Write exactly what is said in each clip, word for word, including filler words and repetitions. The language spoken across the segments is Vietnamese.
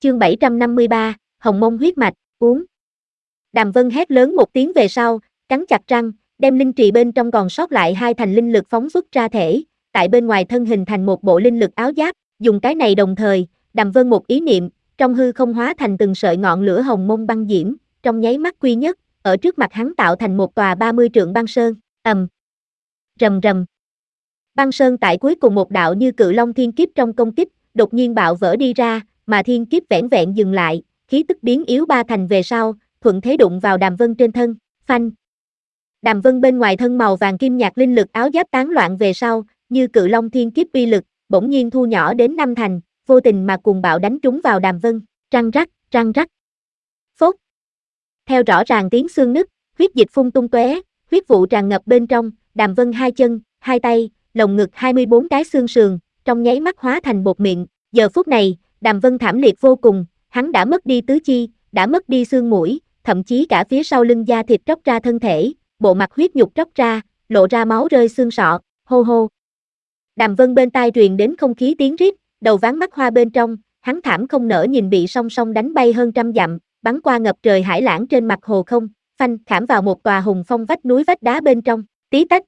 Chương bảy trăm năm mươi ba, Hồng Mông huyết mạch, uống. Đàm Vân hét lớn một tiếng về sau, cắn chặt răng, đem linh trì bên trong còn sót lại hai thành linh lực phóng xuất ra thể, tại bên ngoài thân hình thành một bộ linh lực áo giáp, dùng cái này đồng thời, Đàm Vân một ý niệm, trong hư không hóa thành từng sợi ngọn lửa hồng mông băng diễm, trong nháy mắt quy nhất, ở trước mặt hắn tạo thành một tòa ba mươi trượng băng sơn, ầm. Rầm rầm. Băng sơn tại cuối cùng một đạo như cự long thiên kiếp trong công kích, đột nhiên bạo vỡ đi ra, mà thiên kiếp vẻn vẹn dừng lại, khí tức biến yếu ba thành về sau, thuận thế đụng vào Đàm Vân trên thân, phanh. Đàm Vân bên ngoài thân màu vàng kim nhạt linh lực áo giáp tán loạn về sau, như cự long thiên kiếp uy lực, bỗng nhiên thu nhỏ đến năm thành, vô tình mà cuồng bạo đánh trúng vào Đàm Vân, răng rắc, răng rắc. Phốt. Theo rõ ràng tiếng xương nứt, huyết dịch phun tung tóe, huyết vụ tràn ngập bên trong, Đàm Vân hai chân, hai tay, lồng ngực hai mươi bốn cái xương sườn, trong nháy mắt hóa thành bột miệng, giờ phút này, Đàm Vân thảm liệt vô cùng, hắn đã mất đi tứ chi, đã mất đi xương mũi, thậm chí cả phía sau lưng da thịt tróc ra thân thể, bộ mặt huyết nhục tróc ra, lộ ra máu rơi xương sọ, hô hô. Đàm Vân bên tai truyền đến không khí tiếng rít, đầu ván mắt hoa bên trong, hắn thảm không nỡ nhìn bị song song đánh bay hơn trăm dặm, bắn qua ngập trời hải lãng trên mặt hồ không, phanh khảm vào một tòa hùng phong vách núi vách đá bên trong, tí tách.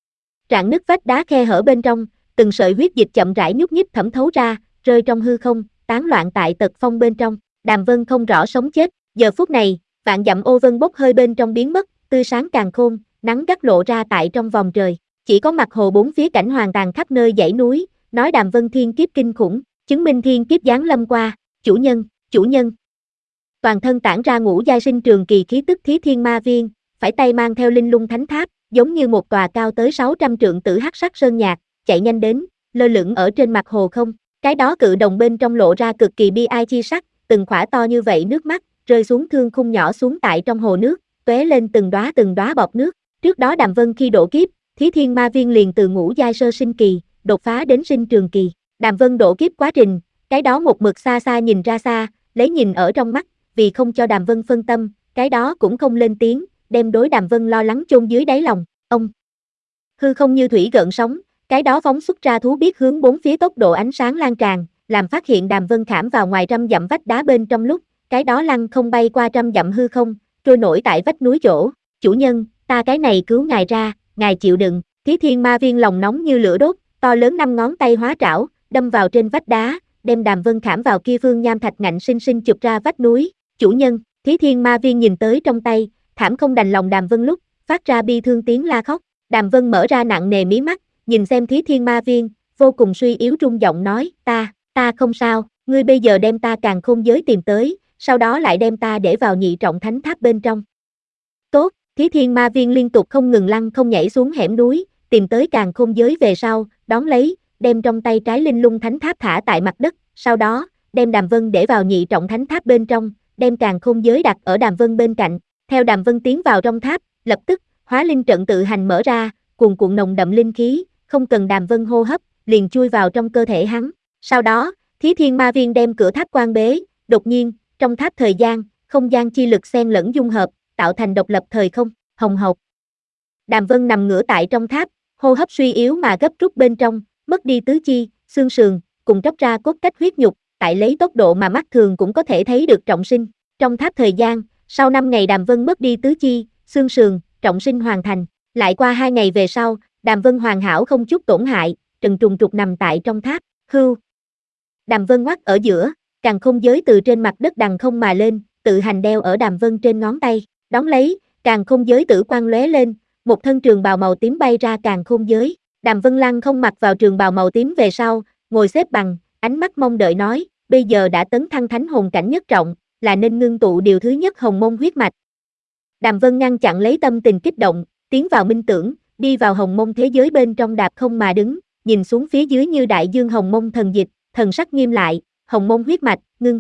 Rạn nứt vách đá khe hở bên trong, từng sợi huyết dịch chậm rãi nhúc nhích thẩm thấu ra, rơi trong hư không, tán loạn tại tật phong bên trong. Đàm Vân không rõ sống chết, giờ phút này, vạn dặm ô vân bốc hơi bên trong biến mất, tươi sáng càn khôn, nắng gắt lộ ra tại trong vòng trời. Chỉ có mặt hồ bốn phía cảnh hoàng tàn khắp nơi dãy núi, nói Đàm Vân thiên kiếp kinh khủng, chứng minh thiên kiếp giáng lâm qua, chủ nhân, chủ nhân. Toàn thân tản ra ngũ giai sinh trường kỳ khí tức Thí Thiên Ma Viên, phải tay mang theo linh lung thánh tháp, giống như một tòa cao tới sáu trăm trượng tử hắc sắc sơn nhạc, chạy nhanh đến, lơ lửng ở trên mặt hồ không. Cái đó cự đồng bên trong lộ ra cực kỳ bi ai chi sắc, từng khỏa to như vậy nước mắt, rơi xuống thương khung nhỏ xuống tại trong hồ nước, tóe lên từng đóa từng đóa bọt nước. Trước đó Đàm Vân khi độ kiếp, Thí Thiên Ma Viên liền từ ngũ giai sơ sinh kỳ, đột phá đến sinh trường kỳ. Đàm Vân độ kiếp quá trình, cái đó một mực xa xa nhìn ra xa, lấy nhìn ở trong mắt, vì không cho Đàm Vân phân tâm, cái đó cũng không lên tiếng, đem đối Đàm Vân lo lắng chôn dưới đáy lòng. Ông hư không như thủy gợn sóng, cái đó phóng xuất ra thú biết hướng bốn phía tốc độ ánh sáng lan tràn, làm phát hiện Đàm Vân khảm vào ngoài trăm dặm vách đá bên trong lúc, cái đó lăng không bay qua trăm dặm hư không, trôi nổi tại vách núi chỗ. Chủ nhân, ta cái này cứu ngài ra, ngài chịu đựng. Thí Thiên Ma Viên lòng nóng như lửa đốt, to lớn năm ngón tay hóa trảo, đâm vào trên vách đá, đem Đàm Vân khảm vào kia phương nham thạch ngạnh sinh sinh chụp ra vách núi. Chủ nhân, Thí Thiên Ma Viên nhìn tới trong tay, thảm không đành lòng Đàm Vân lúc, phát ra bi thương tiếng la khóc. Đàm Vân mở ra nặng nề mí mắt, nhìn xem Thí Thiên Ma Viên, vô cùng suy yếu run giọng nói, ta, ta không sao, ngươi bây giờ đem ta càn khôn giới tìm tới, sau đó lại đem ta để vào nhị trọng thánh tháp bên trong. Tốt, Thí Thiên Ma Viên liên tục không ngừng lăn không nhảy xuống hẻm núi, tìm tới càn khôn giới về sau, đón lấy, đem trong tay trái linh lung thánh tháp thả tại mặt đất, sau đó, đem Đàm Vân để vào nhị trọng thánh tháp bên trong, đem càn khôn giới đặt ở Đàm Vân bên cạnh. Theo Đàm Vân tiến vào trong tháp, lập tức, hóa linh trận tự hành mở ra, cuồn cuộn nồng đậm linh khí, không cần Đàm Vân hô hấp, liền chui vào trong cơ thể hắn. Sau đó, Thí Thiên Ma Viên đem cửa tháp quan bế, đột nhiên, trong tháp thời gian, không gian chi lực xen lẫn dung hợp, tạo thành độc lập thời không, hồng hộc. Đàm Vân nằm ngửa tại trong tháp, hô hấp suy yếu mà gấp rút bên trong, mất đi tứ chi, xương sườn, cùng tróc ra cốt cách huyết nhục, tại lấy tốc độ mà mắt thường cũng có thể thấy được trọng sinh. Trong tháp thời gian, sau năm ngày Đàm Vân mất đi tứ chi, xương sườn, trọng sinh hoàn thành. Lại qua hai ngày về sau, Đàm Vân hoàn hảo không chút tổn hại, trần trùng trục nằm tại trong tháp, hưu. Đàm Vân ngoắt ở giữa, càn khôn giới từ trên mặt đất đằng không mà lên, tự hành đeo ở Đàm Vân trên ngón tay, đón lấy, càn khôn giới tử quang lóe lên, một thân trường bào màu tím bay ra càn khôn giới. Đàm Vân lăng không mặc vào trường bào màu tím về sau, ngồi xếp bằng, ánh mắt mong đợi nói, bây giờ đã tấn thăng thánh hồn cảnh nhất trọng, là nên ngưng tụ điều thứ nhất hồng mông huyết mạch. Đàm Vân ngăn chặn lấy tâm tình kích động, tiến vào minh tưởng, đi vào hồng mông thế giới bên trong đạp không mà đứng, nhìn xuống phía dưới như đại dương hồng mông thần dịch, thần sắc nghiêm lại, hồng mông huyết mạch, ngưng.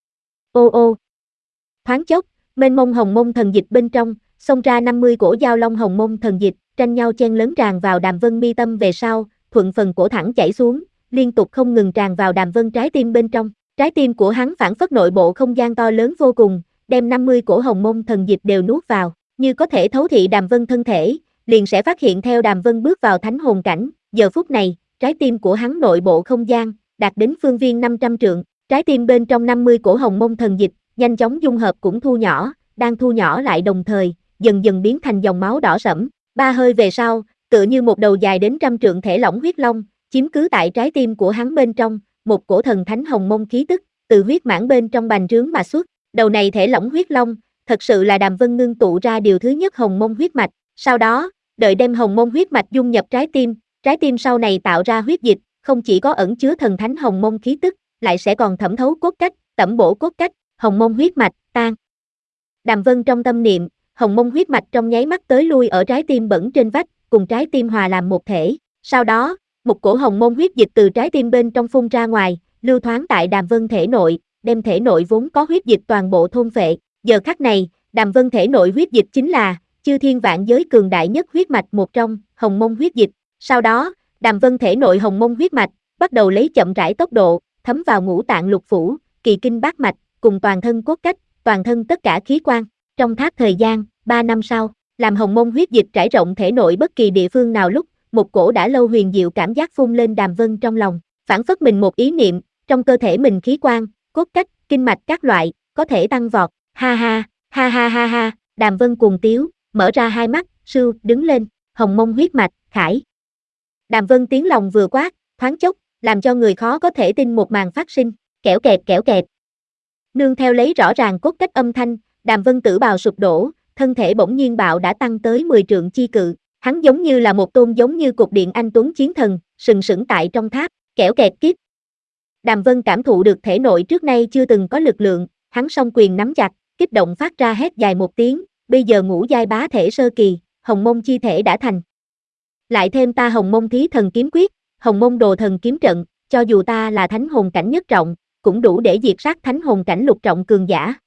Ô ô. Thoáng chốc, mênh mông hồng mông thần dịch bên trong, xông ra năm mươi cổ giao long hồng mông thần dịch, tranh nhau chen lớn tràn vào Đàm Vân mi tâm về sau, thuận phần cổ thẳng chảy xuống, liên tục không ngừng tràn vào Đàm Vân trái tim bên trong. Trái tim của hắn phản phất nội bộ không gian to lớn vô cùng, đem năm mươi cổ hồng mông thần dịch đều nuốt vào, như có thể thấu thị Đàm Vân thân thể, liền sẽ phát hiện theo Đàm Vân bước vào thánh hồn cảnh, giờ phút này, trái tim của hắn nội bộ không gian, đạt đến phương viên năm trăm trượng, Trái tim bên trong năm mươi cổ hồng mông thần dịch, nhanh chóng dung hợp cũng thu nhỏ, đang thu nhỏ lại đồng thời, dần dần biến thành dòng máu đỏ sẫm. Ba hơi về sau, tựa như một đầu dài đến trăm trượng thể lỏng huyết long, chiếm cứ tại trái tim của hắn bên trong, một cổ thần thánh hồng mông khí tức, từ huyết mãn bên trong bành trướng mà xuất. Đầu này thể lỏng huyết long, thật sự là Đàm Vân ngưng tụ ra điều thứ nhất hồng mông huyết mạch. Sau đó, đợi đem hồng mông huyết mạch dung nhập trái tim, trái tim sau này tạo ra huyết dịch, không chỉ có ẩn chứa thần thánh hồng mông khí tức, lại sẽ còn thẩm thấu cốt cách, tẩm bổ cốt cách, hồng mông huyết mạch, tan. Đàm Vân trong tâm niệm, hồng mông huyết mạch trong nháy mắt tới lui ở trái tim bẩn trên vách, cùng trái tim hòa làm một thể. Sau đó, một cổ hồng mông huyết dịch từ trái tim bên trong phun ra ngoài, lưu thoáng tại Đàm Vân thể nội, đem thể nội vốn có huyết dịch toàn bộ thôn phệ. Giờ khắc này, Đàm Vân thể nội huyết dịch chính là chư thiên vạn giới cường đại nhất huyết mạch một trong, hồng mông huyết dịch. Sau đó, Đàm Vân thể nội hồng mông huyết mạch bắt đầu lấy chậm rãi tốc độ thấm vào ngũ tạng lục phủ, kỳ kinh bát mạch, cùng toàn thân cốt cách, toàn thân tất cả khí quan. Trong tháp thời gian, ba năm sau, làm hồng mông huyết dịch trải rộng thể nội bất kỳ địa phương nào lúc, một cổ đã lâu huyền diệu cảm giác phun lên Đàm Vân trong lòng, phản phất mình một ý niệm, trong cơ thể mình khí quan, cốt cách, kinh mạch các loại, có thể tăng vọt. Ha ha, ha ha ha ha, Đàm Vân cuồng tiếu, mở ra hai mắt, sưu, đứng lên, hồng mông huyết mạch, khải. Đàm Vân tiếng lòng vừa quát, thoáng chốc, làm cho người khó có thể tin một màn phát sinh, kẽo kẹt kẽo kẹt. Nương theo lấy rõ ràng cốt cách âm thanh, Đàm Vân tử bào sụp đổ, thân thể bỗng nhiên bạo đã tăng tới mười trượng chi cự, hắn giống như là một tôn giống như cục điện anh tuấn chiến thần, sừng sững tại trong tháp, kẽo kẹt kiếp. Đàm Vân cảm thụ được thể nội trước nay chưa từng có lực lượng, hắn song quyền nắm chặt, kích động phát ra hét dài một tiếng, bây giờ ngũ giai bá thể sơ kỳ, hồng mông chi thể đã thành. Lại thêm ta hồng mông thí thần kiếm quyết, hồng mông đồ thần kiếm trận, cho dù ta là thánh hồn cảnh nhất trọng, cũng đủ để diệt sát thánh hồn cảnh lục trọng cường giả.